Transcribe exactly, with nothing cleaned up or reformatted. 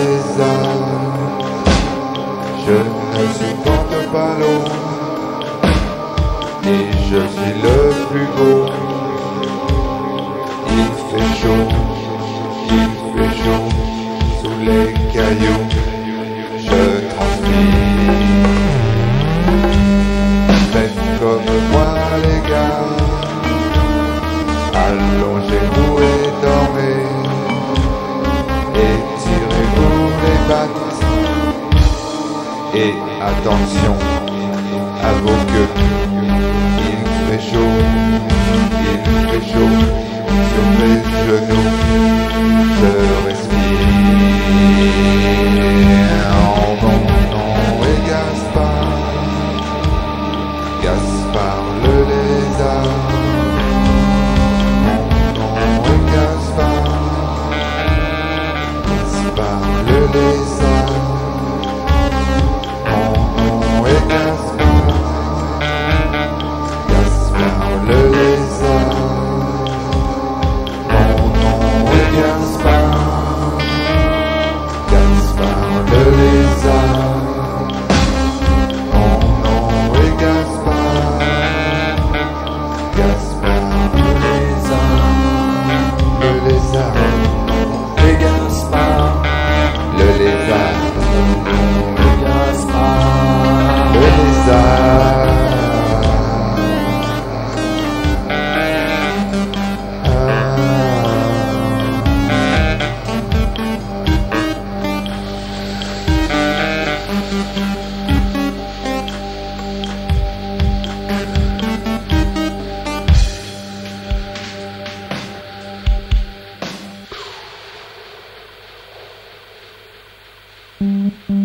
lézard. Je ne supporte pas l'eau, et je suis le plus beau. Il fait chaud, il fait chaud, sous les cailloux, je transpire. Faites comme moi les gars, allongez-vous et dormez, étirez-vous les pattes, et attention à vos queues. Il fait chaud, il fait chaud, sur mes genoux, je respire. Oh non, non, et Gaspard, Gaspard le lézard. Oh non, et Gaspard, Gaspard le lézard. Oh non, et Gaspard, Gaspard le lézard. Le lézard, mon nom est Gaspard, Gaspard le lézard, le lézard, et Gaspard, le lézard, mon nom est Gaspard, le lézard. Mm-hmm.